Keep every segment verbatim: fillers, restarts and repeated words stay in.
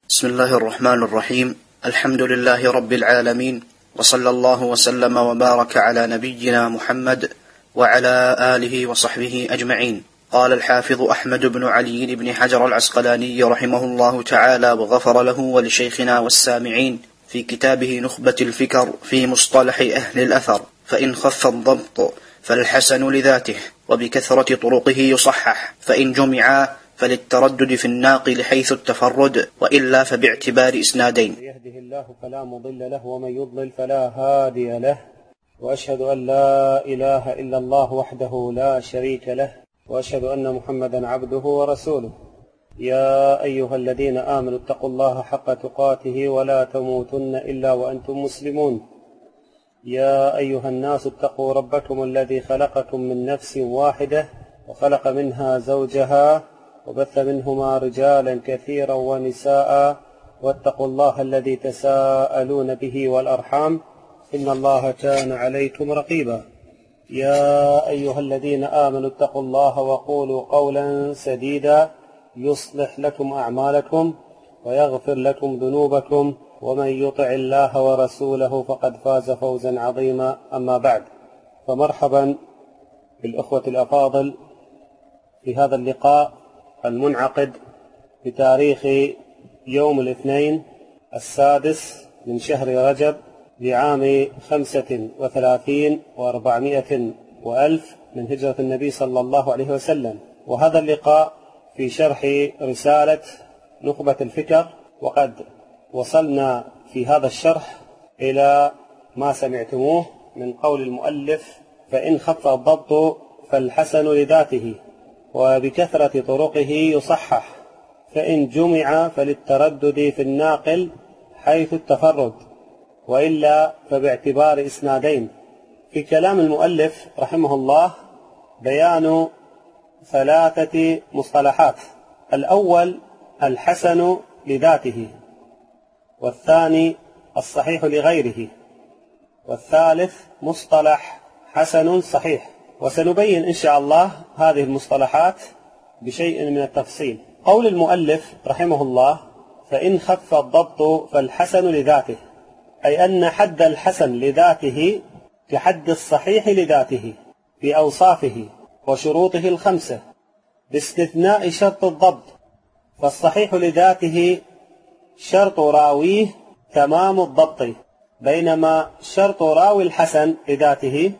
بسم الله الرحمن الرحيم. الحمد لله رب العالمين، وصلى الله وسلم وبارك على نبينا محمد وعلى آله وصحبه أجمعين. قال الحافظ أحمد بن علي بن حجر العسقلاني رحمه الله تعالى وغفر له ولشيخنا والسامعين في كتابه نخبة الفكر في مصطلح أهل الأثر: فإن خف الضبط فالحسن لذاته، وبكثرة طرقه يصحح، فإن جمعا فللتردد في الناقل حيث التفرد، وإلا فباعتبار إسنادين. يهده الله فلا مضل له، ومن يضلل فلا هادي له، وأشهد أن لا إله إلا الله وحده لا شريك له، وأشهد أن محمدا عبده ورسوله. يا أيها الذين آمنوا اتقوا الله حق تقاته ولا تموتن إلا وأنتم مسلمون. يا أيها الناس اتقوا ربكم الذي خلقكم من نفس واحدة وخلق منها زوجها وبث منهما رجالا كثيرا ونساء، واتقوا الله الذي تساءلون به والأرحام إن الله كان عليكم رقيبا. يا أيها الذين آمنوا اتقوا الله وقولوا قولا سديدا يصلح لكم أعمالكم ويغفر لكم ذنوبكم، ومن يطع الله ورسوله فقد فاز فوزا عظيما. أما بعد، فمرحبا بالأخوة الأفاضل في هذا اللقاء المنعقد بتاريخ يوم الاثنين السادس من شهر رجب لعام خمسة وثلاثين وأربعمائة وألف من هجرة النبي صلى الله عليه وسلم، وهذا اللقاء في شرح رسالة نخبة الفكر. وقد وصلنا في هذا الشرح إلى ما سمعتموه من قول المؤلف: فإن خف الضبط فالحسن لذاته، وبكثرة طرقه يصحح، فإن جمع فللتردد في الناقل حيث التفرد، وإلا فباعتبار إسنادين. في كلام المؤلف رحمه الله بيان ثلاثة مصطلحات: الأول الحسن لذاته، والثاني الصحيح لغيره، والثالث مصطلح حسن صحيح. وسنبين إن شاء الله هذه المصطلحات بشيء من التفصيل. قول المؤلف رحمه الله: فإن خف الضبط فالحسن لذاته، أي أن حد الحسن لذاته كحد الصحيح لذاته في أوصافه وشروطه الخمسة، باستثناء شرط الضبط، فالصحيح لذاته شرط راويه تمام الضبط، بينما شرط راوي الحسن لذاته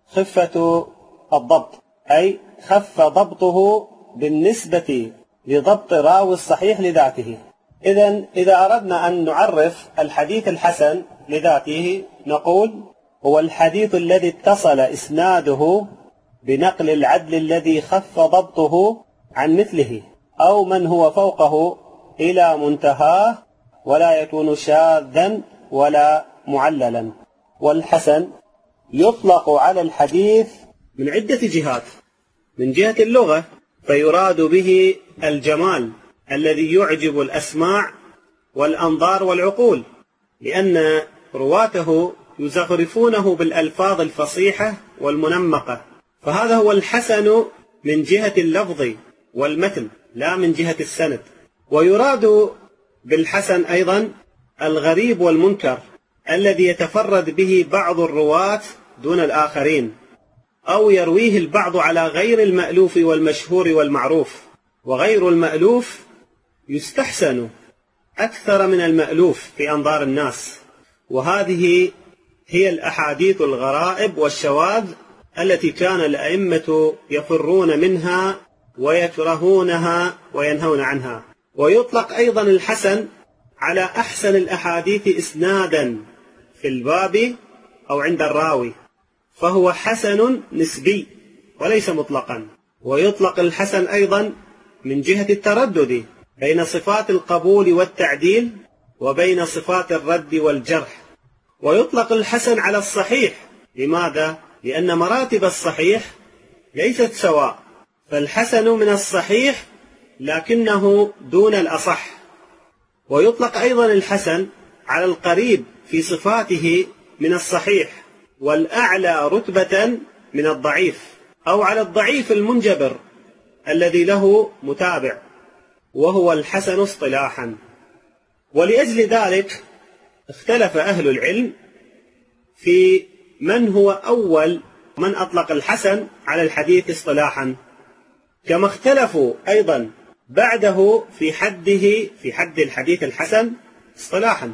خفة الضبط، أي خف ضبطه بالنسبة لضبط راوي الصحيح لذاته. إذن إذا أردنا أن نعرف الحديث الحسن لذاته نقول: هو الحديث الذي اتصل إسناده بنقل العدل الذي خف ضبطه عن مثله أو من هو فوقه إلى منتهاه، ولا يكون شاذا ولا معللا. والحسن يطلق على الحديث من عدة جهات: من جهة اللغة فيراد به الجمال الذي يعجب الأسماع والأنظار والعقول، لأن رواته يزخرفونه بالألفاظ الفصيحة والمنمقة، فهذا هو الحسن من جهة اللفظ والمتن لا من جهة السند. ويراد بالحسن أيضا الغريب والمنكر الذي يتفرد به بعض الرواة دون الآخرين، أو يرويه البعض على غير المألوف والمشهور والمعروف. وغير المألوف يستحسن أكثر من المألوف في أنظار الناس، وهذه هي الأحاديث الغرائب والشواذ التي كان الأئمة يفرون منها ويكرهونها وينهون عنها. ويطلق أيضا الحسن على أحسن الأحاديث إسنادا في الباب أو عند الراوي، فهو حسن نسبي وليس مطلقا. ويطلق الحسن أيضا من جهة التردد بين صفات القبول والتعديل وبين صفات الرد والجرح. ويطلق الحسن على الصحيح. لماذا؟ لأن مراتب الصحيح ليست سواء، فالحسن من الصحيح لكنه دون الأصح. ويطلق أيضا الحسن على القريب في صفاته من الصحيح، والأعلى رتبة من الضعيف، أو على الضعيف المنجبر الذي له متابع، وهو الحسن اصطلاحا. ولأجل ذلك اختلف أهل العلم في من هو أول من أطلق الحسن على الحديث اصطلاحا، كما اختلفوا أيضا بعده في حده في حد الحديث الحسن اصطلاحا.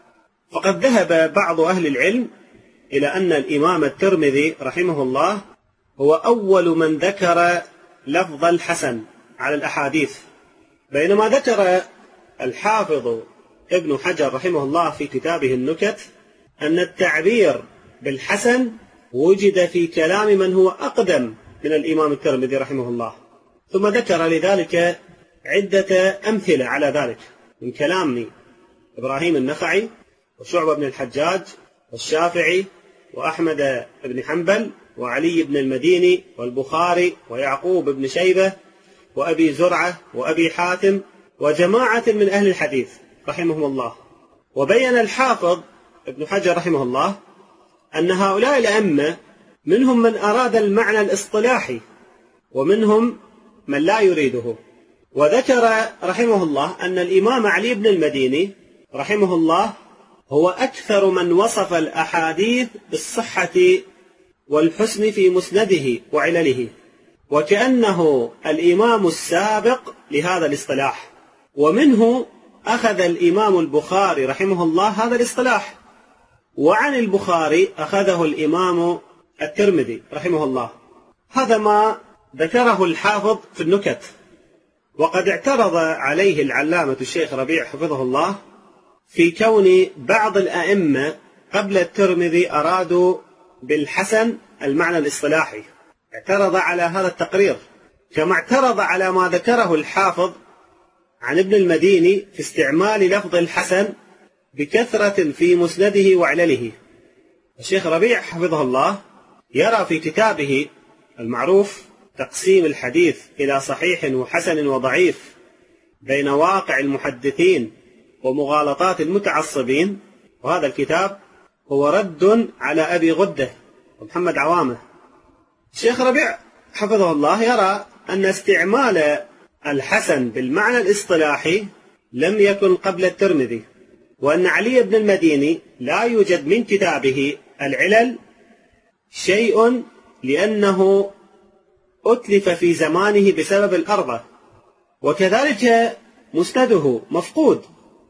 فقد ذهب بعض أهل العلم إلى أن الإمام الترمذي رحمه الله هو أول من ذكر لفظ الحسن على الأحاديث، بينما ذكر الحافظ ابن حجر رحمه الله في كتابه النكت أن التعبير بالحسن وجد في كلام من هو أقدم من الإمام الترمذي رحمه الله، ثم ذكر لذلك عدة أمثلة على ذلك من كلام إبراهيم النخعي وشعبة بن الحجاج والشافعي وأحمد بن حنبل وعلي بن المديني والبخاري ويعقوب بن شيبة وأبي زرعة وأبي حاتم وجماعة من أهل الحديث رحمهم الله. وبين الحافظ ابن حجر رحمه الله أن هؤلاء الأئمة منهم من أراد المعنى الاصطلاحي ومنهم من لا يريده. وذكر رحمه الله أن الإمام علي بن المديني رحمه الله هو أكثر من وصف الأحاديث بالصحة والحسن في مسنده وعلله، وكأنه الإمام السابق لهذا الاصطلاح، ومنه أخذ الإمام البخاري رحمه الله هذا الاصطلاح، وعن البخاري أخذه الإمام الترمذي رحمه الله. هذا ما ذكره الحافظ في النكت. وقد اعترض عليه العلامة الشيخ ربيع حفظه الله في كون بعض الأئمة قبل الترمذي أرادوا بالحسن المعنى الاصطلاحي، اعترض على هذا التقرير، كما اعترض على ما ذكره الحافظ عن ابن المديني في استعمال لفظ الحسن بكثرة في مسنده وعلله. الشيخ ربيع حفظه الله يرى في كتابه المعروف تقسيم الحديث إلى صحيح وحسن وضعيف بين واقع المحدثين ومغالطات المتعصبين، وهذا الكتاب هو رد على أبي غدة ومحمد عوامة. الشيخ ربيع حفظه الله يرى أن استعمال الحسن بالمعنى الاصطلاحي لم يكن قبل الترمذي، وأن علي بن المديني لا يوجد من كتابه العلل شيء لأنه أتلف في زمانه بسبب الأرض، وكذلك مسنده مفقود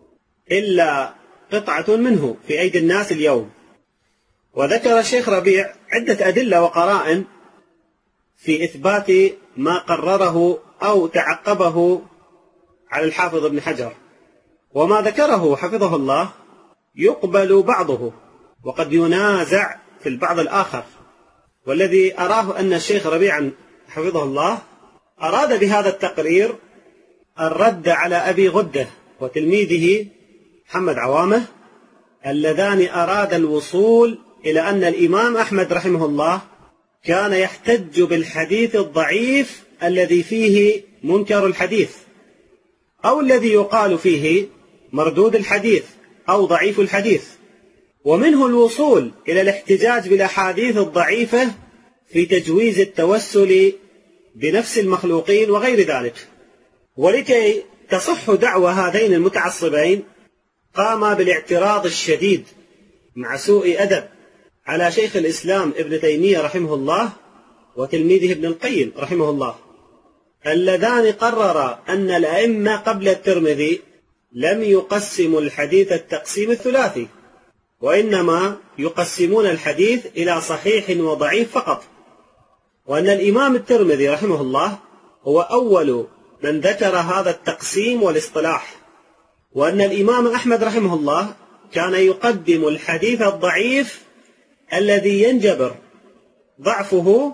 إلا قطعة منه في أيدي الناس اليوم. وذكر الشيخ ربيع عدة أدلة وقرائن في إثبات ما قرره أو تعقبه على الحافظ ابن حجر، وما ذكره حفظه الله يقبل بعضه وقد ينازع في البعض الآخر. والذي أراه أن الشيخ ربيع حفظه الله أراد بهذا التقرير الرد على أبي غدة وتلميذه محمد عوامة، اللذان أراد الوصول إلى أن الإمام أحمد رحمه الله كان يحتج بالحديث الضعيف الذي فيه منكر الحديث، أو الذي يقال فيه مردود الحديث أو ضعيف الحديث، ومنه الوصول إلى الاحتجاج بالأحاديث الضعيفة في تجويز التوسل بنفس المخلوقين وغير ذلك. ولكي تصح دعوى هذين المتعصبين قام بالاعتراض الشديد مع سوء أدب على شيخ الإسلام ابن تيمية رحمه الله وتلميذه ابن القيم رحمه الله، اللذان قرر أن الأئمة قبل الترمذي لم يقسموا الحديث التقسيم الثلاثي، وإنما يقسمون الحديث إلى صحيح وضعيف فقط، وأن الإمام الترمذي رحمه الله هو أول من ذكر هذا التقسيم والاصطلاح، وأن الإمام أحمد رحمه الله كان يقدم الحديث الضعيف الذي ينجبر ضعفه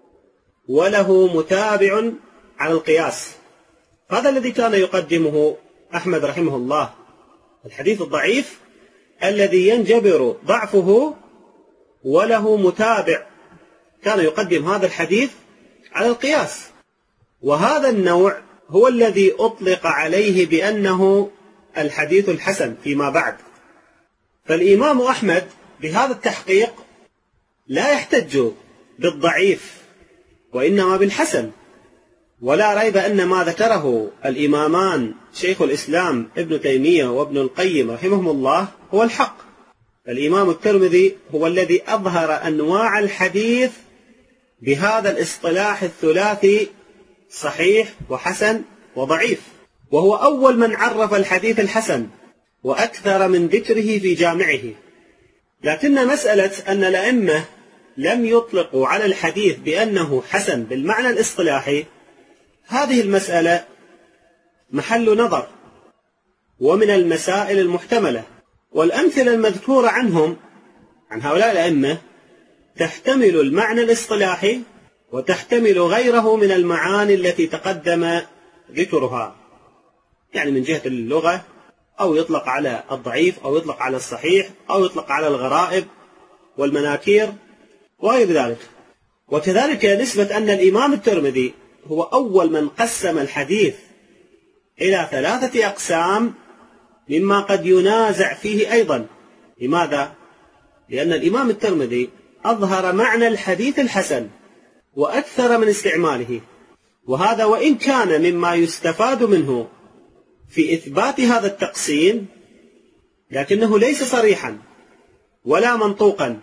وله متابع على القياس. هذا الذي كان يقدمه أحمد رحمه الله، الحديث الضعيف الذي ينجبر ضعفه وله متابع، كان يقدم هذا الحديث على القياس. وهذا النوع هو الذي أطلق عليه بأنه الحديث الحسن فيما بعد. فالإمام أحمد بهذا التحقيق لا يحتج بالضعيف وإنما بالحسن، ولا ريب أن ما ذكره الإمامان شيخ الإسلام ابن تيمية وابن القيم رحمهم الله هو الحق. الإمام الترمذي هو الذي أظهر أنواع الحديث بهذا الاصطلاح الثلاثي: صحيح وحسن وضعيف، وهو أول من عرف الحديث الحسن وأكثر من ذكره في جامعه. لكن مسألة أن الأئمة لم يطلقوا على الحديث بأنه حسن بالمعنى الاصطلاحي، هذه المسألة محل نظر ومن المسائل المحتملة، والأمثلة المذكورة عنهم عن هؤلاء الأئمة تحتمل المعنى الاصطلاحي وتحتمل غيره من المعاني التي تقدم ذكرها، يعني من جهة اللغة، أو يطلق على الضعيف، أو يطلق على الصحيح، أو يطلق على الغرائب والمناكير وغير ذلك. وكذلك نسبة أن الإمام الترمذي هو أول من قسم الحديث إلى ثلاثة أقسام مما قد ينازع فيه أيضا. لماذا؟ لأن الإمام الترمذي أظهر معنى الحديث الحسن وأكثر من استعماله، وهذا وإن كان مما يستفاد منه في إثبات هذا التقسيم، لكنه ليس صريحا ولا منطوقا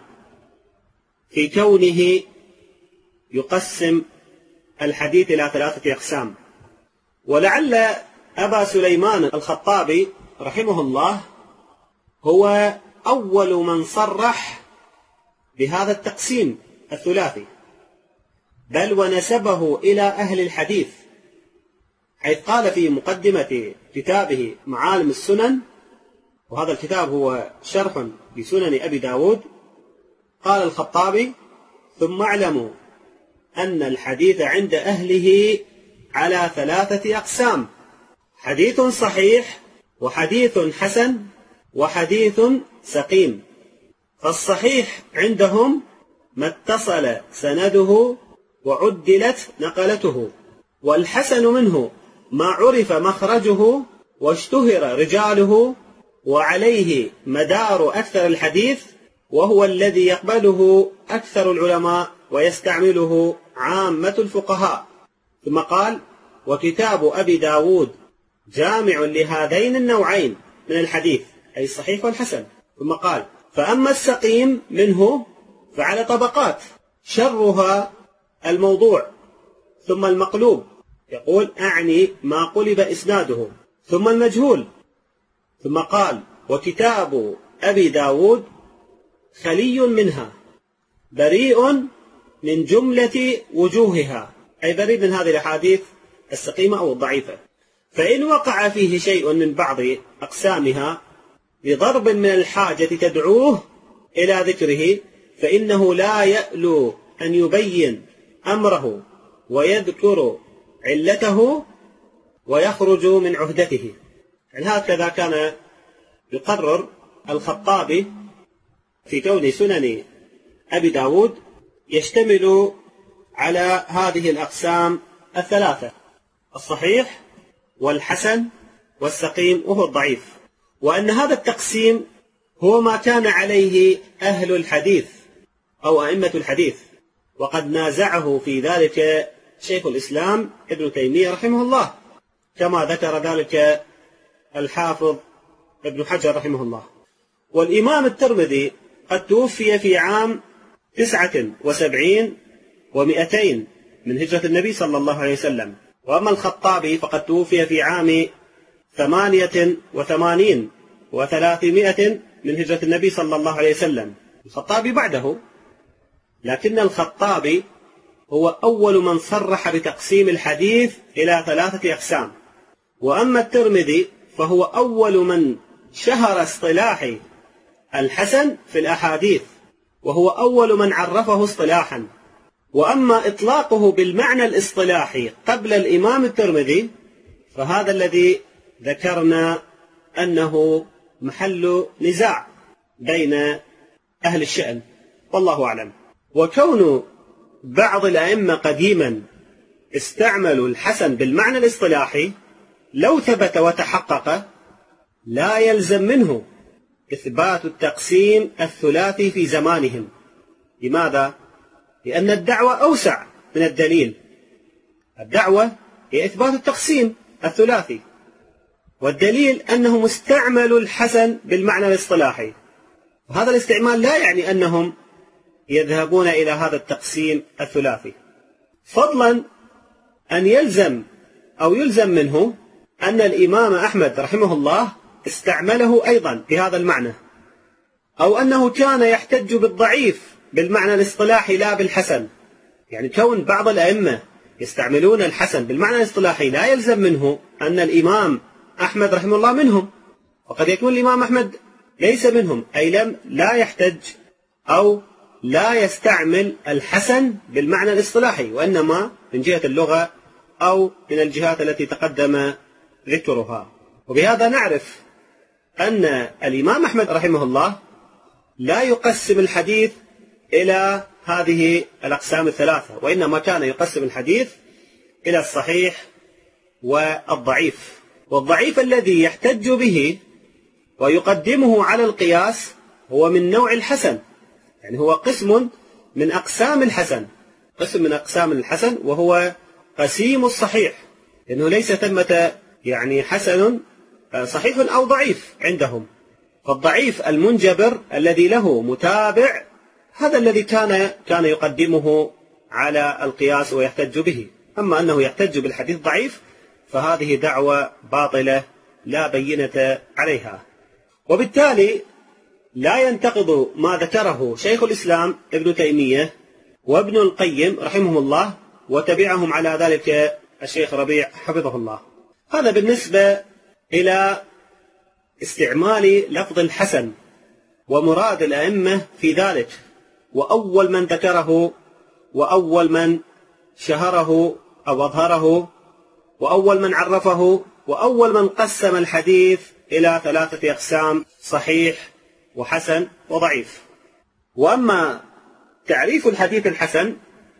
في كونه يقسم الحديث إلى ثلاثة أقسام. ولعل أبا سليمان الخطابي رحمه الله هو أول من صرح بهذا التقسيم الثلاثي، بل ونسبه إلى أهل الحديث، حيث قال في مقدمة كتابه معالم السنن، وهذا الكتاب هو شرح لسنن أبي داود، قال الخطابي: ثم اعلموا أن الحديث عند أهله على ثلاثة أقسام: حديث صحيح، وحديث حسن، وحديث سقيم. فالصحيح عندهم ما اتصل سنده وعدلت نقلته، والحسن منه ما عرف مخرجه واشتهر رجاله وعليه مدار أكثر الحديث، وهو الذي يقبله أكثر العلماء ويستعمله عامة الفقهاء. ثم قال: وكتاب أبي داود جامع لهذين النوعين من الحديث، أي الصحيح والحسن. ثم قال: فأما السقيم منه فعلى طبقات، شرها الموضوع، ثم المقلوب، يقول أعني ما قلب إسناده، ثم المجهول. ثم قال: وكتاب أبي داود خلي منها، بريء من جملة وجوهها، أي بريء من هذه الأحاديث السقيمة أو الضعيفة. فإن وقع فيه شيء من بعض أقسامها بضرب من الحاجة تدعوه إلى ذكره، فإنه لا يألو أن يبين أمره ويذكر علته ويخرج من عهدته. يعني هكذا كان يقرر الخطابي في كون سنن أبي داود يشتمل على هذه الأقسام الثلاثة: الصحيح والحسن والسقيم وهو الضعيف، وأن هذا التقسيم هو ما كان عليه أهل الحديث أو أئمة الحديث، وقد نازعه في ذلك شيخ الإسلام ابن تيمية رحمه الله، كما ذكر ذلك الحافظ ابن حجر رحمه الله. والإمام الترمذي قد توفي في عام تسعة وسبعين ومئتين من هجرة النبي صلى الله عليه وسلم، وأما الخطابي فقد توفي في عام ثمانية وثمانين وثلاثمائة من هجرة النبي صلى الله عليه وسلم. الخطابي بعده، لكن الخطابي هو أول من صرح بتقسيم الحديث إلى ثلاثة أقسام، وأما الترمذي فهو أول من شهر اصطلاح الحسن في الأحاديث، وهو أول من عرفه اصطلاحا. وأما إطلاقه بالمعنى الاصطلاحي قبل الإمام الترمذي فهذا الذي ذكرنا أنه محل نزاع بين أهل الشأن، والله أعلم. وكون بعض الأئمة قديما استعملوا الحسن بالمعنى الاصطلاحي لو ثبت وتحقق لا يلزم منه إثبات التقسيم الثلاثي في زمانهم. لماذا؟ لأن الدعوة أوسع من الدليل. الدعوة هي إثبات التقسيم الثلاثي، والدليل أنهم استعملوا الحسن بالمعنى الاصطلاحي، وهذا الاستعمال لا يعني أنهم يذهبون إلى هذا التقسيم الثلاثي، فضلا أن يلزم أو يلزم منه أن الإمام أحمد رحمه الله استعمله أيضا بهذا المعنى، أو أنه كان يحتج بالضعيف بالمعنى الاصطلاحي لا بالحسن. يعني كون بعض الأئمة يستعملون الحسن بالمعنى الاصطلاحي لا يلزم منه أن الإمام أحمد رحمه الله منهم، وقد يكون الإمام أحمد ليس منهم، أي لم لا يحتج أو لا يستعمل الحسن بالمعنى الاصطلاحي، وإنما من جهة اللغة أو من الجهات التي تقدم ذكرها. وبهذا نعرف أن الإمام أحمد رحمه الله لا يقسم الحديث إلى هذه الأقسام الثلاثة، وإنما كان يقسم الحديث إلى الصحيح والضعيف. والضعيف الذي يحتج به ويقدمه على القياس هو من نوع الحسن، يعني هو قسم من أقسام الحسن، قسم من أقسام الحسن، وهو قسيم الصحيح، لأنه ليس ثمة يعني حسن صحيح أو ضعيف عندهم. فالضعيف المنجبر الذي له متابع هذا الذي كان كان يقدمه على القياس ويحتج به. أما أنه يحتج بالحديث ضعيف فهذه دعوة باطلة لا بينة عليها. وبالتالي لا ينتقض ما ذكره شيخ الإسلام ابن تيمية وابن القيم رحمهم الله، وتبعهم على ذلك الشيخ ربيع حفظه الله. هذا بالنسبة إلى استعمال لفظ الحسن ومراد الأئمة في ذلك، وأول من ذكره وأول من شهره أو أظهره وأول من عرفه وأول من قسم الحديث إلى ثلاثة أقسام: صحيح وحسن وضعيف. وأما تعريف الحديث الحسن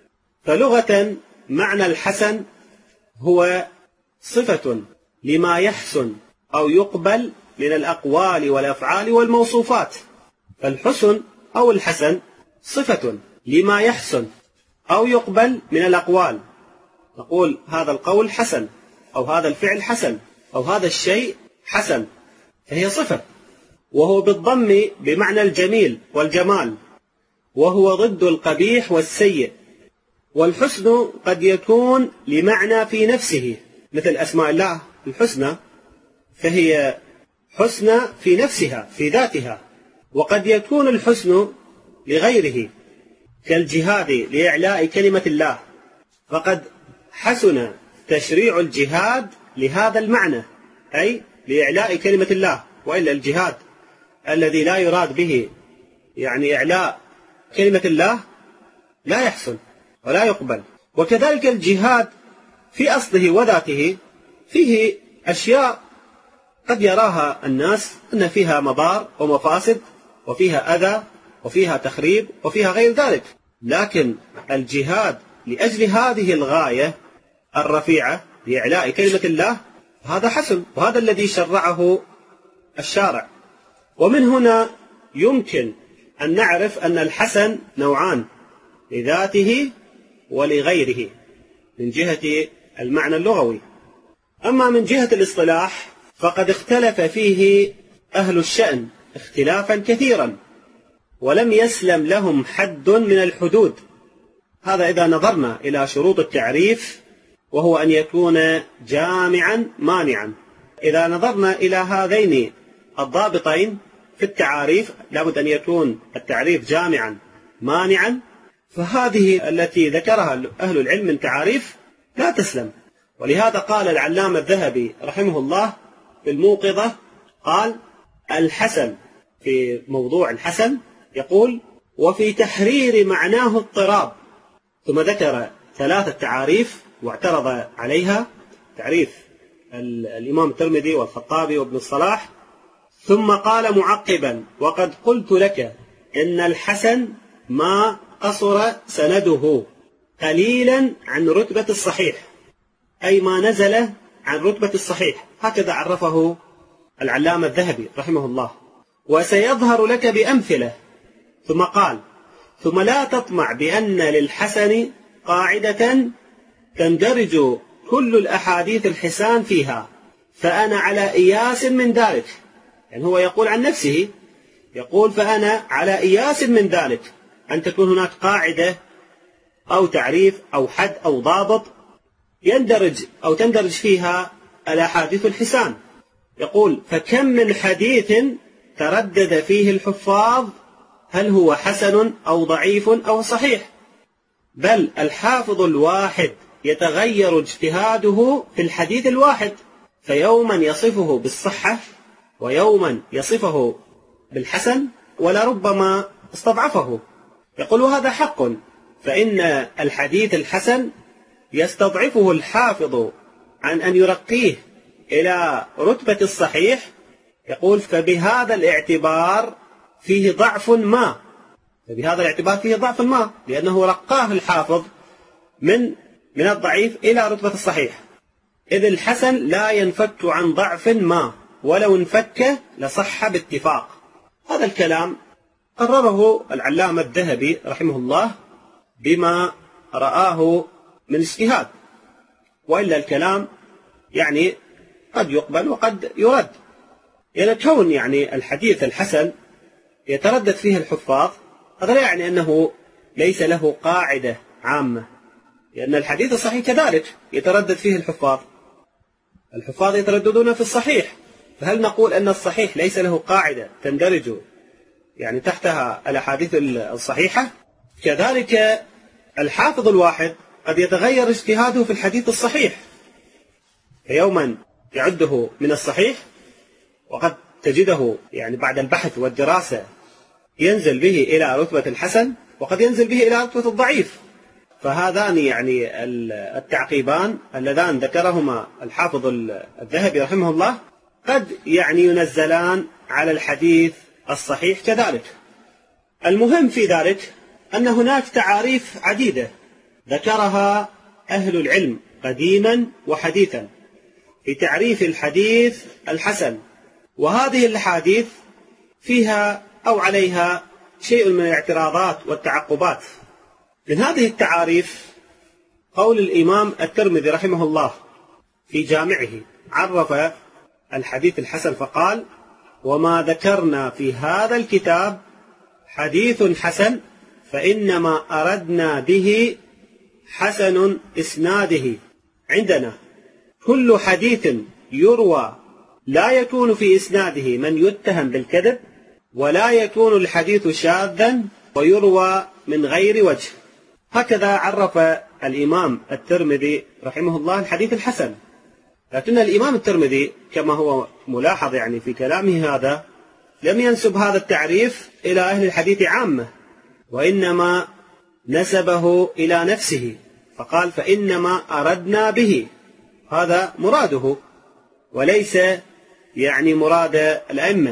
فلغة معنى الحسن هو صفة لما يحسن أو يقبل من الأقوال والأفعال والموصوفات. فالحسن أو الحسن صفة لما يحسن أو يقبل من الأقوال، نقول هذا القول حسن، أو هذا الفعل حسن، أو هذا الشيء حسن، فهي صفة. وهو بالضم بمعنى الجميل والجمال، وهو ضد القبيح والسيء. والحسن قد يكون لمعنى في نفسه، مثل أسماء الله الحسنى، فهي حسنى في نفسها في ذاتها. وقد يكون الحسن لغيره كالجهاد لإعلاء كلمة الله، فقد حسن تشريع الجهاد لهذا المعنى، أي لإعلاء كلمة الله، وإلا الجهاد الذي لا يراد به يعني إعلاء كلمة الله لا يحسن ولا يقبل. وكذلك الجهاد في أصله وذاته فيه أشياء قد يراها الناس أن فيها مضار ومفاسد وفيها أذى وفيها تخريب وفيها غير ذلك، لكن الجهاد لأجل هذه الغاية الرفيعة لإعلاء كلمة الله هذا حسن، وهذا الذي شرعه الشارع. ومن هنا يمكن أن نعرف أن الحسن نوعان: لذاته ولغيره من جهة المعنى اللغوي. أما من جهة الاصطلاح فقد اختلف فيه أهل الشأن اختلافا كثيرا، ولم يسلم لهم حد من الحدود. هذا إذا نظرنا إلى شروط التعريف، وهو أن يكون جامعا مانعا. إذا نظرنا إلى هذين الضابطين في التعاريف، لابد أن يكون التعريف جامعا مانعا، فهذه التي ذكرها أهل العلم من تعاريف لا تسلم. ولهذا قال العلامة الذهبي رحمه الله في الموقظة، قال: الحسن في موضوع الحسن يقول: وفي تحرير معناه اضطراب. ثم ذكر ثلاثة تعاريف واعترض عليها: تعريف الإمام الترمذي والخطابي وابن الصلاح. ثم قال معقبا: وقد قلت لك إن الحسن ما قصر سنده قليلا عن رتبة الصحيح، أي ما نزل عن رتبة الصحيح. هكذا عرفه العلامة الذهبي رحمه الله، وسيظهر لك بأمثلة. ثم قال: ثم لا تطمع بأن للحسن قاعدة تندرج كل الأحاديث الحسان فيها، فأنا على إياس من ذلك. يعني هو يقول عن نفسه، يقول فأنا على إياس من ذلك، أن تكون هناك قاعدة أو تعريف أو حد أو ضابط يندرج أو تندرج فيها الأحاديث الحسان. يقول فكم من حديث تردد فيه الحفاظ هل هو حسن أو ضعيف أو صحيح، بل الحافظ الواحد يتغير اجتهاده في الحديث الواحد، فيوما يصفه بالصحة ويوما يصفه بالحسن ولربما استضعفه. يقول هذا حق، فإن الحديث الحسن يستضعفه الحافظ عن أن يرقيه إلى رتبة الصحيح. يقول فبهذا الاعتبار فيه ضعف ما، فبهذا الاعتبار فيه ضعف ما، لأنه رقاه الحافظ من من الضعيف إلى رتبة الصحيح، إذ الحسن لا ينفك عن ضعف ما، ولو انفك لصح باتفاق. هذا الكلام قرره العلامة الذهبي رحمه الله بما رآه من اجتهاد، وإلا الكلام يعني قد يقبل وقد يرد. يعني كون يعني الحديث الحسن يتردد فيه الحفاظ هذا لا يعني أنه ليس له قاعدة عامة، لأن الحديث الصحيح كذلك يتردد فيه الحفاظ، الحفاظ يترددون في الصحيح، فهل نقول أن الصحيح ليس له قاعدة تندرج يعني تحتها الأحاديث الصحيحة؟ كذلك الحافظ الواحد قد يتغير اجتهاده في الحديث الصحيح، فيوما يعده من الصحيح وقد تجده يعني بعد البحث والدراسة ينزل به إلى رتبة الحسن، وقد ينزل به إلى رتبة الضعيف. فهذان يعني التعقيبان اللذان ذكرهما الحافظ الذهبي رحمه الله قد يعني ينزلان على الحديث الصحيح كذلك. المهم في ذلك أن هناك تعاريف عديدة ذكرها أهل العلم قديما وحديثا في تعريف الحديث الحسن، وهذه الأحاديث فيها أو عليها شيء من الاعتراضات والتعقبات. من هذه التعاريف قول الإمام الترمذي رحمه الله في جامعه، عرف الحديث الحسن فقال وما ذكرنا في هذا الكتاب حديث حسن فإنما أردنا به حسن إسناده عندنا، كل حديث يروى لا يكون في إسناده من يتهم بالكذب، ولا يكون الحديث شاذا ويروى من غير وجه. هكذا عرف الإمام الترمذي رحمه الله الحديث الحسن. لكن الإمام الترمذي كما هو ملاحظ يعني في كلامه هذا لم ينسب هذا التعريف إلى أهل الحديث عامة، وإنما نسبه إلى نفسه، فقال فإنما أردنا به، هذا مراده وليس يعني مراد الأئمة.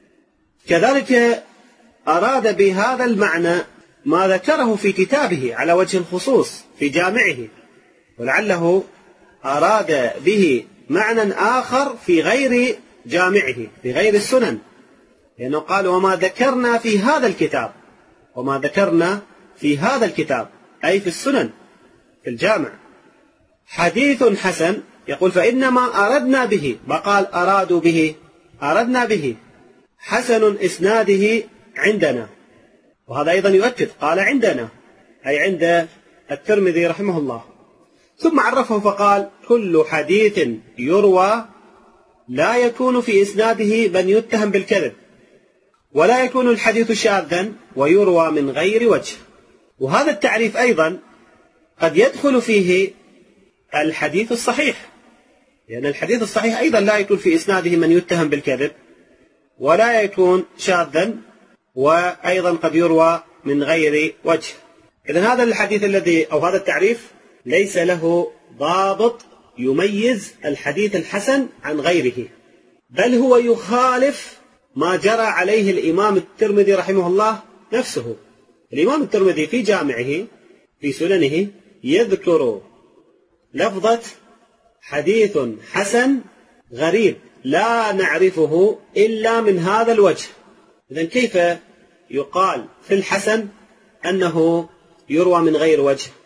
كذلك أراد بهذا المعنى ما ذكره في كتابه على وجه الخصوص في جامعه، ولعله أراد به معنى آخر في غير جامعه في غير السنن، لأنه قال وما ذكرنا في هذا الكتاب، وما ذكرنا في هذا الكتاب أي في السنن في الجامع حديث حسن، يقول فإنما أردنا به، وقال أرادوا به أردنا به حسن إسناده عندنا، وهذا أيضا يؤكد قال عندنا أي عند الترمذي رحمه الله. ثم عرفه فقال كل حديث يروى لا يكون في إسناده من يتهم بالكذب، ولا يكون الحديث شاذا ويروى من غير وجه. وهذا التعريف أيضا قد يدخل فيه الحديث الصحيح، لأن الحديث الصحيح أيضا لا يكون في إسناده من يتهم بالكذب، ولا يكون شاذا، وأيضا قد يروى من غير وجه. إذن هذا الحديث الذي أو هذا التعريف ليس له ضابط يميز الحديث الحسن عن غيره، بل هو يخالف ما جرى عليه الإمام الترمذي رحمه الله نفسه. الإمام الترمذي في جامعه في سننه يذكر لفظة حديث حسن غريب لا نعرفه إلا من هذا الوجه. إذن كيف يقال في الحسن أنه يروى من غير وجه؟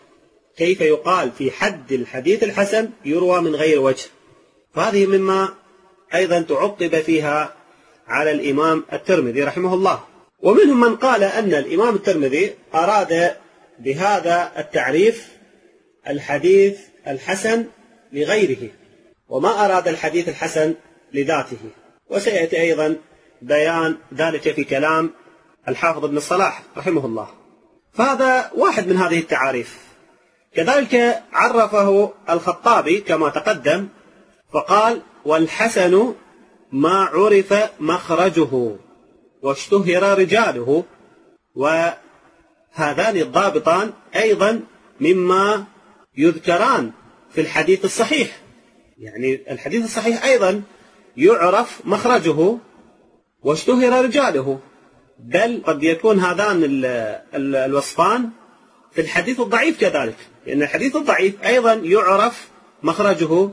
كيف يقال في حد الحديث الحسن يروى من غير وجه. فهذه مما أيضا تعقب فيها على الإمام الترمذي رحمه الله. ومنهم من قال أن الإمام الترمذي أراد بهذا التعريف الحديث الحسن لغيره، وما أراد الحديث الحسن لذاته، وسيأتي أيضا بيان ذلك في كلام الحافظ ابن الصلاح رحمه الله. فهذا واحد من هذه التعاريف. كذلك عرفه الخطابي كما تقدم فقال: والحسن ما عرف مخرجه واشتهر رجاله. وهذان الضابطان أيضا مما يذكران في الحديث الصحيح، يعني الحديث الصحيح أيضا يعرف مخرجه واشتهر رجاله، بل قد يكون هذان الوصفان في الحديث الضعيف كذلك، لأن الحديث الضعيف أيضا يعرف مخرجه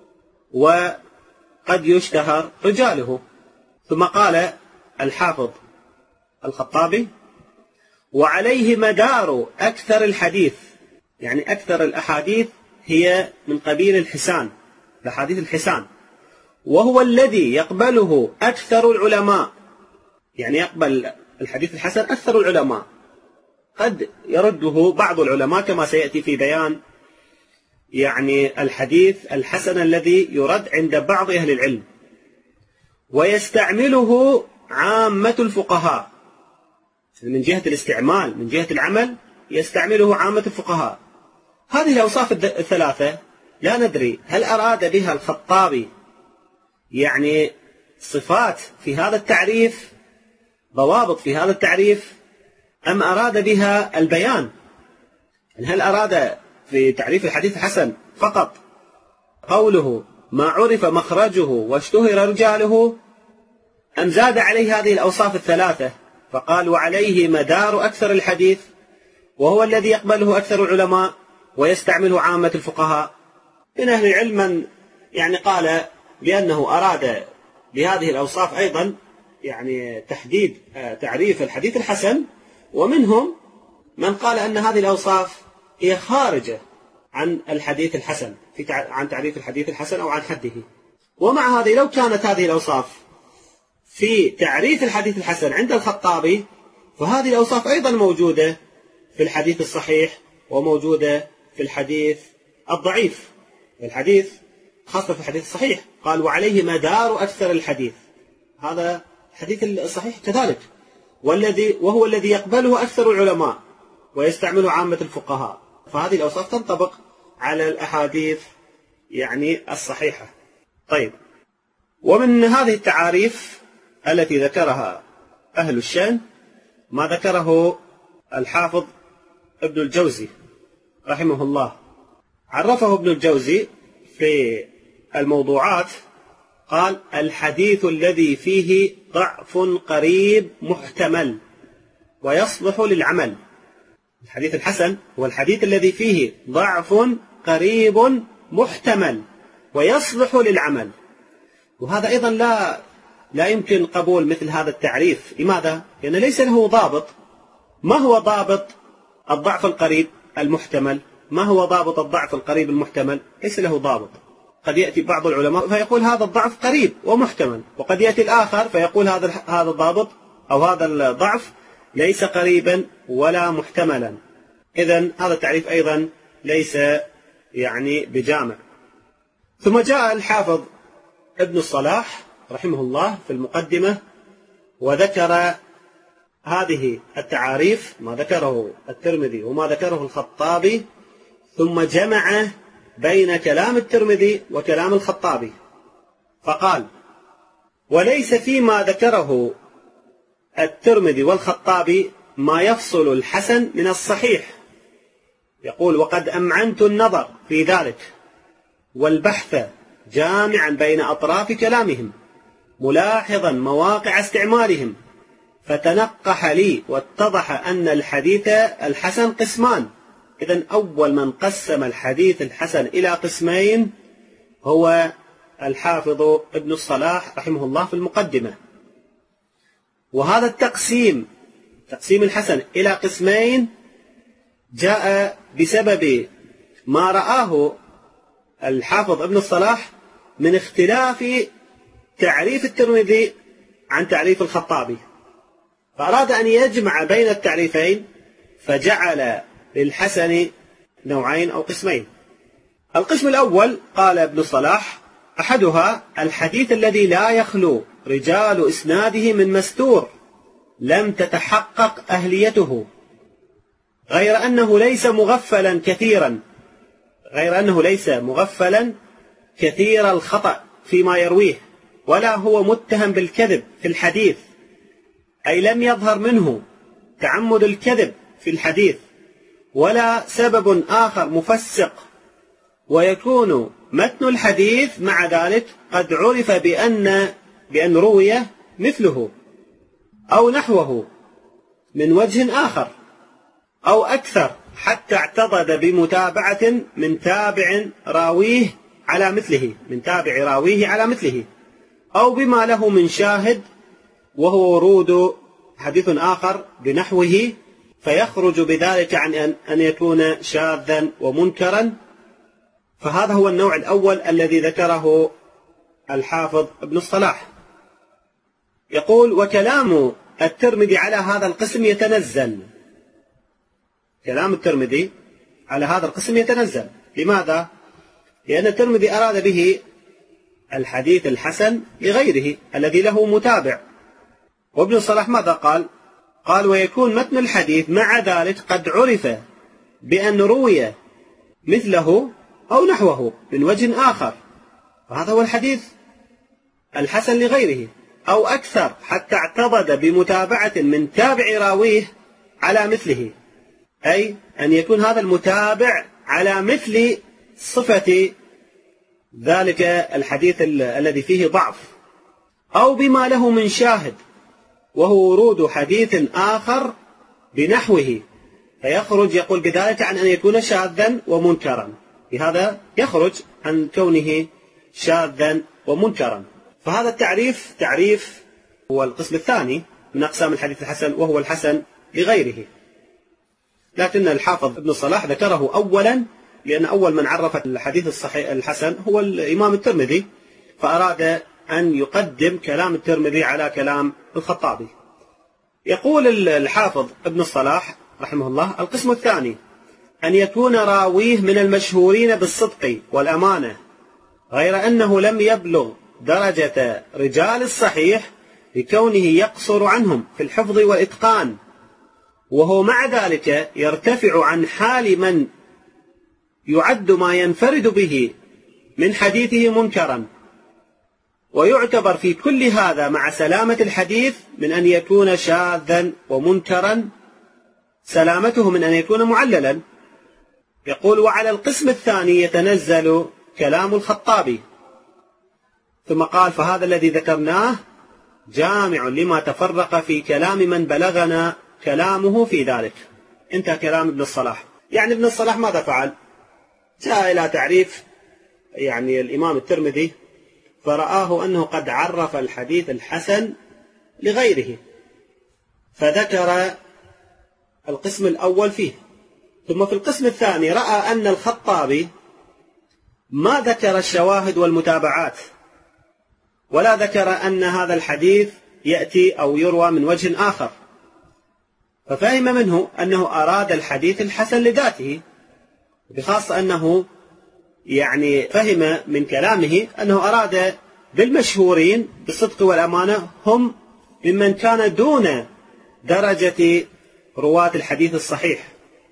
وقد يشتهر رجاله. ثم قال الحافظ الخطابي: وعليه مدار أكثر الحديث، يعني أكثر الأحاديث هي من قبيل الحسان، الأحاديث الحسان، وهو الذي يقبله أكثر العلماء، يعني يقبل الحديث الحسن أكثر العلماء، قد يرده بعض العلماء كما سيأتي في بيان يعني الحديث الحسن الذي يرد عند بعض أهل العلم، ويستعمله عامة الفقهاء من جهة الاستعمال، من جهة العمل يستعمله عامة الفقهاء. هذه الأوصاف الثلاثة لا ندري هل أراد بها الخطابي يعني صفات في هذا التعريف، ضوابط في هذا التعريف، أم أراد بها البيان؟ هل أراد في تعريف الحديث الحسن فقط قوله ما عرف مخرجه واشتهر رجاله، أم زاد عليه هذه الأوصاف الثلاثة فقال: وعليه مدار أكثر الحديث، وهو الذي يقبله أكثر العلماء ويستعمله عامة الفقهاء؟ من أهل العلم من يعني قال بأنه أراد بهذه الأوصاف أيضا يعني تحديد تعريف الحديث الحسن، ومنهم من قال أن هذه الأوصاف هي خارجة عن الحديث الحسن، في عن تعريف الحديث الحسن أو عن حده. ومع هذه لو كانت هذه الأوصاف في تعريف الحديث الحسن عند الخطابي، فهذه الأوصاف أيضا موجودة في الحديث الصحيح وموجودة في الحديث الضعيف. الحديث خاصة في الحديث الصحيح قال: وعليه مدار أكثر الحديث، هذا الحديث الصحيح كذلك، والذي وهو الذي يقبله أكثر العلماء ويستعمله عامة الفقهاء. فهذه الأوصاف تنطبق على الأحاديث يعني الصحيحة. طيب، ومن هذه التعاريف التي ذكرها أهل الشأن ما ذكره الحافظ ابن الجوزي رحمه الله. عرفه ابن الجوزي في الموضوعات قال: الحديث الذي فيه ضعف قريب محتمل ويصلح للعمل. الحديث الحسن هو الحديث الذي فيه ضعف قريب محتمل ويصلح للعمل. وهذا أيضا لا لا يمكن قبول مثل هذا التعريف. لماذا؟ لأن ليس له ضابط. ما هو ضابط الضعف القريب المحتمل؟ ما هو ضابط الضعف القريب المحتمل؟ ليس له ضابط. قد يأتي بعض العلماء فيقول هذا الضعف قريب ومحتمل، وقد يأتي الآخر فيقول هذا هذا الضابط أو هذا الضعف ليس قريبا ولا محتملا. إذن هذا التعريف أيضا ليس يعني بجامع. ثم جاء الحافظ ابن الصلاح رحمه الله في المقدمة وذكر هذه التعاريف، ما ذكره الترمذي وما ذكره الخطابي، ثم جمع بين كلام الترمذي وكلام الخطابي فقال: وليس فيما ذكره الترمذي والخطابي ما يفصل الحسن من الصحيح. يقول: وقد أمعنت النظر في ذلك والبحث جامعا بين أطراف كلامهم ملاحظا مواقع استعمالهم، فتنقح لي واتضح أن الحديث الحسن قسمان. إذن أول من قسم الحديث الحسن إلى قسمين هو الحافظ ابن الصلاح رحمه الله في المقدمة. وهذا التقسيم، تقسيم الحسن إلى قسمين، جاء بسبب ما رآه الحافظ ابن الصلاح من اختلاف تعريف الترمذي عن تعريف الخطابي، فأراد أن يجمع بين التعريفين فجعل للحسن نوعين أو قسمين. القسم الأول قال ابن الصلاح أحدها الحديث الذي لا يخلو رجال إسناده من مستور لم تتحقق أهليته، غير أنه ليس مغفلا كثيرا غير أنه ليس مغفلا كثير الخطأ فيما يرويه، ولا هو متهم بالكذب في الحديث، أي لم يظهر منه تعمد الكذب في الحديث، ولا سبب آخر مفسق، ويكون متن الحديث مع ذلك قد عرف بأن بأن روي مثله أو نحوه من وجه آخر أو أكثر، حتى اعتضد بمتابعة من تابع راويه على مثله من تابع راويه على مثله أو بما له من شاهد، وهو ورود حديث آخر بنحوه، فيخرج بذلك عن أن يكون شاذا ومنكرا. فهذا هو النوع الأول الذي ذكره الحافظ ابن الصلاح. يقول: وكلام الترمذي على هذا القسم يتنزل. كلام الترمذي على هذا القسم يتنزل. لماذا؟ لأن الترمذي أراد به الحديث الحسن لغيره الذي له متابع. وابن الصلاح ماذا قال؟ قال: ويكون متن الحديث مع ذلك قد عرف بأن روي مثله أو نحوه من وجه آخر، وهذا هو الحديث الحسن لغيره، أو أكثر، حتى اعتضد بمتابعة من تابع راويه على مثله، أي أن يكون هذا المتابع على مثل صفة ذلك الحديث الذي فيه ضعف، أو بما له من شاهد، وهو ورود حديث آخر بنحوه، فيخرج يقول بذلك عن أن يكون شاذا ومنكرا. بهذا يخرج عن كونه شاذا ومنكرا. فهذا التعريف تعريف هو القسم الثاني من أقسام الحديث الحسن، وهو الحسن لغيره. لكن الحافظ ابن الصلاح ذكره أولا لأن أول من عرف الحديث الصحيح الحسن هو الإمام الترمذي، فأراد أن يقدم كلام الترمذي على كلام الخطابي. يقول الحافظ ابن الصلاح رحمه الله: القسم الثاني أن يكون راويه من المشهورين بالصدق والأمانة، غير أنه لم يبلغ درجة رجال الصحيح لكونه يقصر عنهم في الحفظ والإتقان، وهو مع ذلك يرتفع عن حال من يعد ما ينفرد به من حديثه منكرا، ويعتبر في كل هذا مع سلامة الحديث من أن يكون شاذا ومنكرا سلامته من أن يكون معللا. يقول: وعلى القسم الثاني يتنزل كلام الخطابي. ثم قال: فهذا الذي ذكرناه جامع لما تفرق في كلام من بلغنا كلامه في ذلك. انتهى كلام ابن الصلاح. يعني ابن الصلاح ماذا فعل؟ جاء إلى تعريف يعني الإمام الترمذي، فرآه أنه قد عرف الحديث الحسن لغيره، فذكر القسم الأول فيه. ثم في القسم الثاني رأى أن الخطابي ما ذكر الشواهد والمتابعات، ولا ذكر أن هذا الحديث يأتي أو يروى من وجه آخر، ففهم منه أنه أراد الحديث الحسن لذاته، بخاصة أنه يعني فهم من كلامه أنه أراد بالمشهورين بالصدق والأمانة هم ممن كان دون درجة رواة الحديث الصحيح،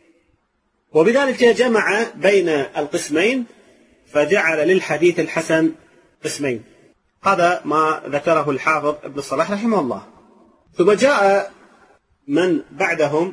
وبذلك جمع بين القسمين فجعل للحديث الحسن قسمين. هذا ما ذكره الحافظ ابن الصلاح رحمه الله. ثم جاء من بعدهم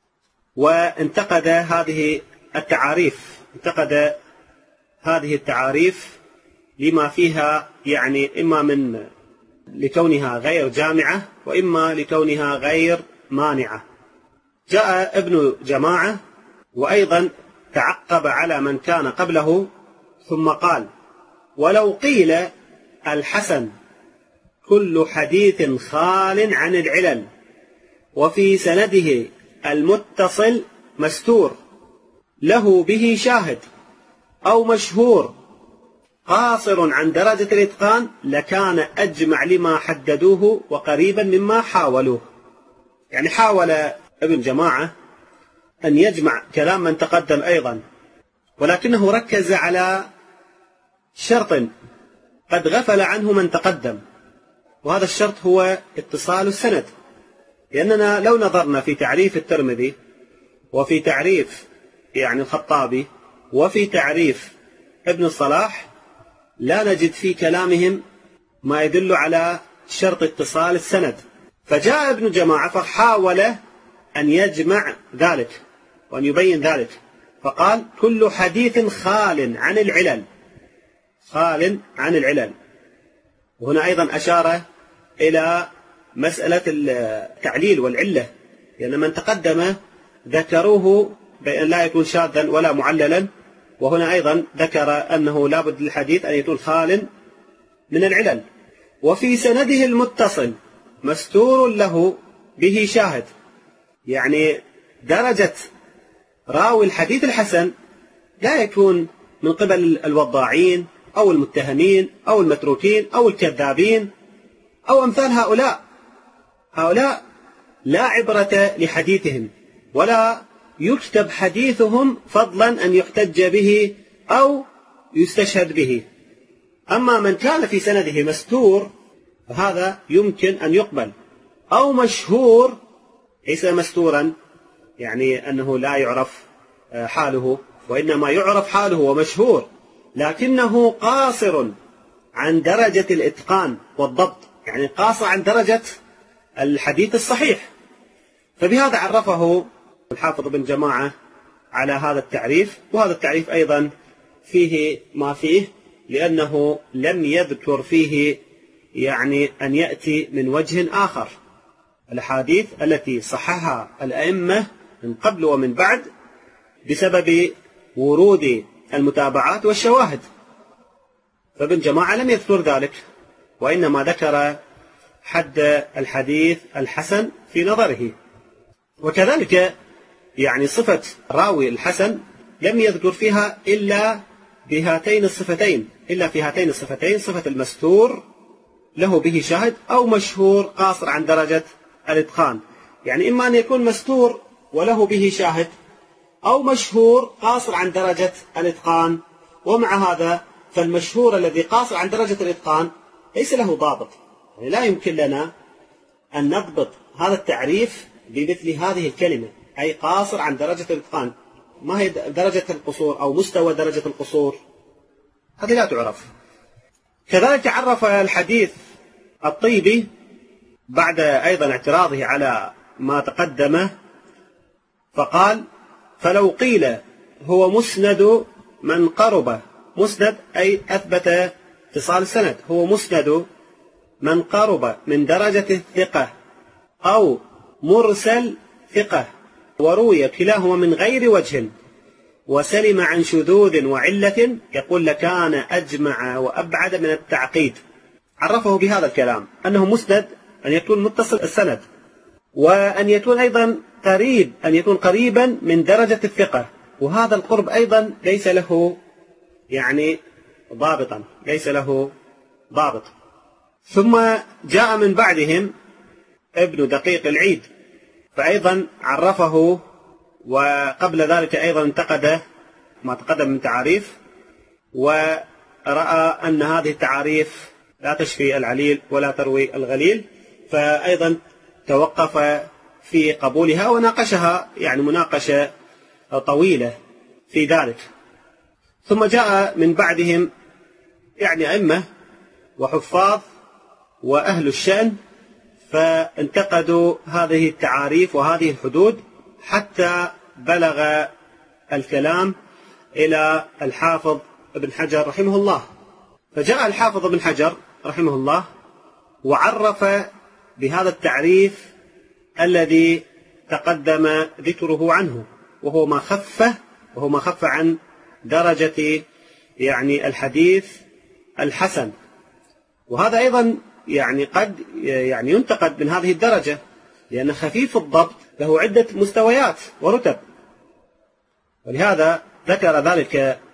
وانتقد هذه التعاريف انتقد هذه التعاريف لما فيها يعني إما من لكونها غير جامعة، وإما لكونها غير مانعة. جاء ابن جماعة وأيضا تعقب على من كان قبله، ثم قال: ولو قيل الحسن كل حديث خال عن العلل، وفي سنده المتصل مستور له به شاهد، أو مشهور قاصر عن درجة الإتقان لكان أجمع لما حددوه وقريبا مما حاولوه. يعني حاول ابن جماعة أن يجمع كلام من تقدم أيضا، ولكنه ركز على شرط قد غفل عنه من تقدم، وهذا الشرط هو اتصال السند. لأننا لو نظرنا في تعريف الترمذي وفي تعريف يعني الخطابي وفي تعريف ابن الصلاح لا نجد في كلامهم ما يدل على شرط اتصال السند. فجاء ابن جماعة فحاول أن يجمع ذلك وأن يبين ذلك، فقال كل حديث خال عن العلل، خال عن العلل. وهنا أيضا أشار إلى مسألة التعليل والعلة، لأن من تقدم ذكروه بأن لا يكون شاذا ولا معللا، وهنا أيضا ذكر أنه لا بد للحديث أن يكون خال من العلل. وفي سنده المتصل مستور له به شاهد، يعني درجة راوي الحديث الحسن لا يكون من قبل الوضاعين أو المتهمين أو المتروكين أو الكذابين أو أمثال هؤلاء. هؤلاء لا عبرة لحديثهم ولا يكتب حديثهم فضلا أن يحتج به أو يستشهد به. أما من كان في سنده مستور فهذا يمكن أن يقبل، أو مشهور ليس مستورا يعني أنه لا يعرف حاله، وإنما يعرف حاله ومشهور لكنه قاصر عن درجة الإتقان والضبط، يعني قاصر عن درجة الحديث الصحيح. فبهذا عرفه الحافظ بن جماعة على هذا التعريف، وهذا التعريف أيضا فيه ما فيه، لأنه لم يذكر فيه يعني أن يأتي من وجه آخر. الأحاديث التي صححها الأئمة من قبل ومن بعد بسبب ورود المتابعات والشواهد، فابن جماعة لم يذكر ذلك، وإنما ذكر حد الحديث الحسن في نظره. وكذلك يعني صفة راوي الحسن لم يذكر فيها إلا بهاتين الصفتين، إلا في هاتين الصفتين، صفة المستور له به شاهد أو مشهور قاصر عن درجة الإتقان. يعني إما أن يكون مستور وله به شاهد، أو مشهور قاصر عن درجة الإتقان. ومع هذا فالمشهور الذي قاصر عن درجة الإتقان ليس له ضابط، يعني لا يمكن لنا أن نضبط هذا التعريف بمثل هذه الكلمة، أي قاصر عن درجة الإتقان. ما هي درجة القصور أو مستوى درجة القصور؟ هذه لا تعرف. كذلك عرف الحديث الطيبي بعد أيضا اعتراضه على ما تقدمه، فقال فلو قيل هو مسند من قرب، مسند أي أثبت اتصال السند، هو مسند من قرب من درجة الثقة أو مرسل ثقة وروي كلاهما من غير وجه وسلم عن شذوذ وعلة، يقول لكان أجمع وأبعد من التعقيد. عرفه بهذا الكلام أنه مسند أن يكون متصل السند، وأن يكون أيضا قريب، أن يكون قريبا من درجة الثقة، وهذا القرب أيضا ليس له يعني ضابطا، ليس له ضابط. ثم جاء من بعدهم ابن دقيق العيد فأيضا عرفه، وقبل ذلك أيضا انتقد ما تقدم من تعاريف، ورأى أن هذه التعاريف لا تشفي العليل ولا تروي الغليل، فأيضا توقف في قبولها وناقشها يعني مناقشة طويلة في ذلك. ثم جاء من بعدهم يعني أئمة وحفاظ وأهل الشأن فانتقدوا هذه التعاريف وهذه الحدود حتى بلغ الكلام إلى الحافظ ابن حجر رحمه الله. فجاء الحافظ ابن حجر رحمه الله وعرف بهذا التعريف الذي تقدم ذكره عنه، وهو ما خف وهو ما خف عن درجة يعني الحديث الحسن. وهذا أيضا يعني قد يعني ينتقد من هذه الدرجة، لأن خفيف الضبط له عدة مستويات ورتب، ولهذا ذكر ذلك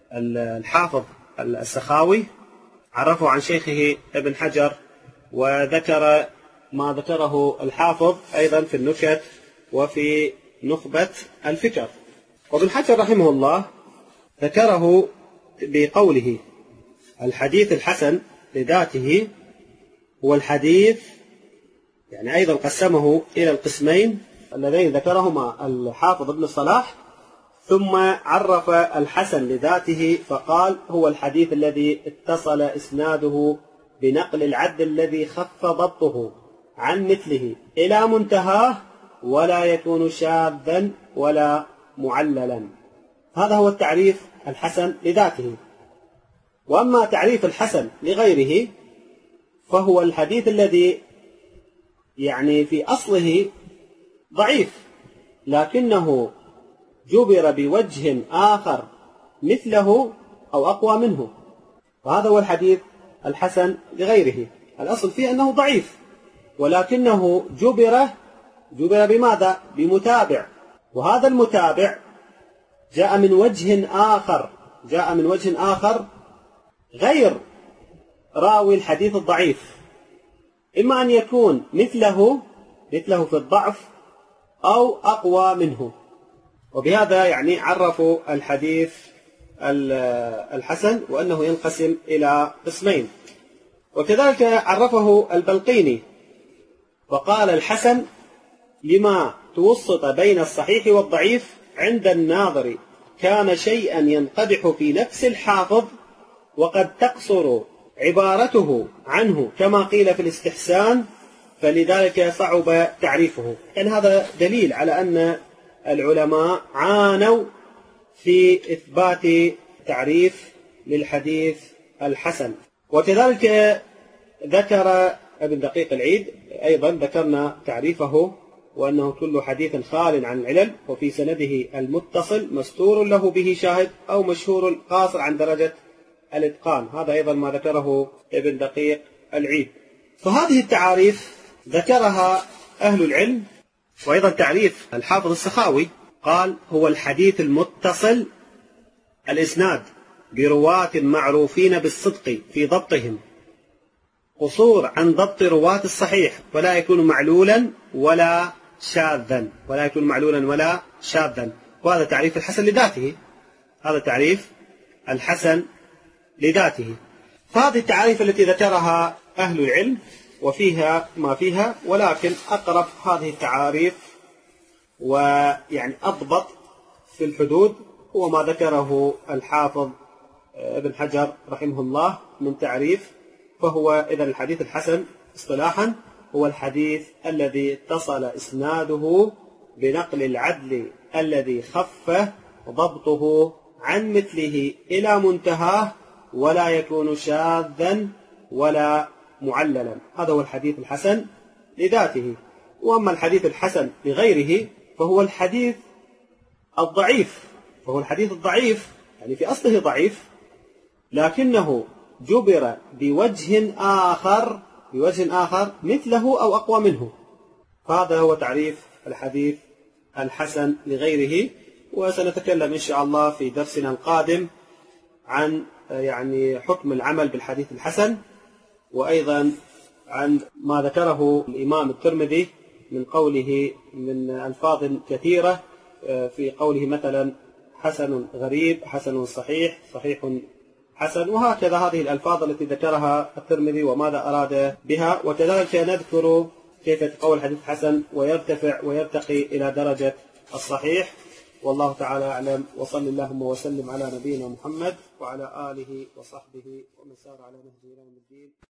الحافظ السخاوي عرفه عن شيخه ابن حجر، وذكر ما ذكره الحافظ أيضا في النكت وفي نخبة الفكر. وابن حجر رحمه الله ذكره بقوله: الحديث الحسن لذاته هو الحديث، يعني أيضا قسمه إلى القسمين اللذين ذكرهما الحافظ ابن الصلاح، ثم عرف الحسن لذاته فقال: هو الحديث الذي اتصل إسناده بنقل العدل الذي خف ضبطه عن مثله إلى منتهاه ولا يكون شاذا ولا معللا. هذا هو التعريف الحسن لذاته. وأما تعريف الحسن لغيره فهو الحديث الذي يعني في أصله ضعيف لكنه جبر بوجه آخر مثله أو أقوى منه، وهذا هو الحديث الحسن لغيره. الأصل فيه أنه ضعيف ولكنه جبر جبر بماذا؟ بمتابع، وهذا المتابع جاء من وجه آخر جاء من وجه آخر غير راوي الحديث الضعيف، إما أن يكون مثله مثله في الضعف أو أقوى منه. وبهذا يعني عرفوا الحديث الحسن وأنه ينقسم إلى قسمين. وكذلك عرفه البلقيني وقال: الحسن لما توسط بين الصحيح والضعيف عند الناظر كان شيئا ينقدح في نفس الحافظ وقد تقصر عبارته عنه كما قيل في الاستحسان، فلذلك صعب تعريفه. يعني هذا دليل على أن العلماء عانوا في إثبات تعريف للحديث الحسن. وكذلك ذكر ابن دقيق العيد أيضا ذكرنا تعريفه، وأنه كل حديث خال عن العلل وفي سنده المتصل مستور له به شاهد أو مشهور قاصر عن درجة الإتقان. هذا أيضا ما ذكره ابن دقيق العيد. فهذه التعاريف ذكرها أهل العلم. وأيضا تعريف الحافظ السخاوي قال: هو الحديث المتصل الإسناد برواة معروفين بالصدق في ضبطهم، قصور عن ضبط رواة الصحيح، ولا يكون معلولا ولا شاذا ولا يكون معلولا ولا شاذا. وهذا تعريف الحسن لذاته هذا تعريف الحسن لذاته. فهذه التعاريف التي ذكرها أهل العلم وفيها ما فيها، ولكن أقرب هذه التعاريف ويعني أضبط في الحدود هو ما ذكره الحافظ ابن حجر رحمه الله من تعريف. فهو إذن الحديث الحسن اصطلاحا هو الحديث الذي اتصل إسناده بنقل العدل الذي خف ضبطه عن مثله إلى منتهاه ولا يكون شاذا ولا معللا. هذا هو الحديث الحسن لذاته. وأما الحديث الحسن لغيره فهو الحديث الضعيف فهو الحديث الضعيف يعني في أصله ضعيف لكنه جبر بوجه آخر بوجه آخر مثله أو أقوى منه. فهذا هو تعريف الحديث الحسن لغيره. وسنتكلم إن شاء الله في درسنا القادم عن يعني حكم العمل بالحديث الحسن، وأيضا عن ما ذكره الإمام الترمذي من قوله من ألفاظ كثيرة، في قوله مثلا حسن غريب، حسن صحيح، صحيح حسن، وهكذا هذه الألفاظ التي ذكرها الترمذي وماذا أراد بها. وكذلك نذكر كيف يتقوى الحديث الحسن ويرتفع ويرتقي إلى درجة الصحيح. والله تعالى أعلم، وصل اللهم وسلم على نبينا محمد وعلى آله وصحبه ومن سار على نهجه إلى يوم الدين.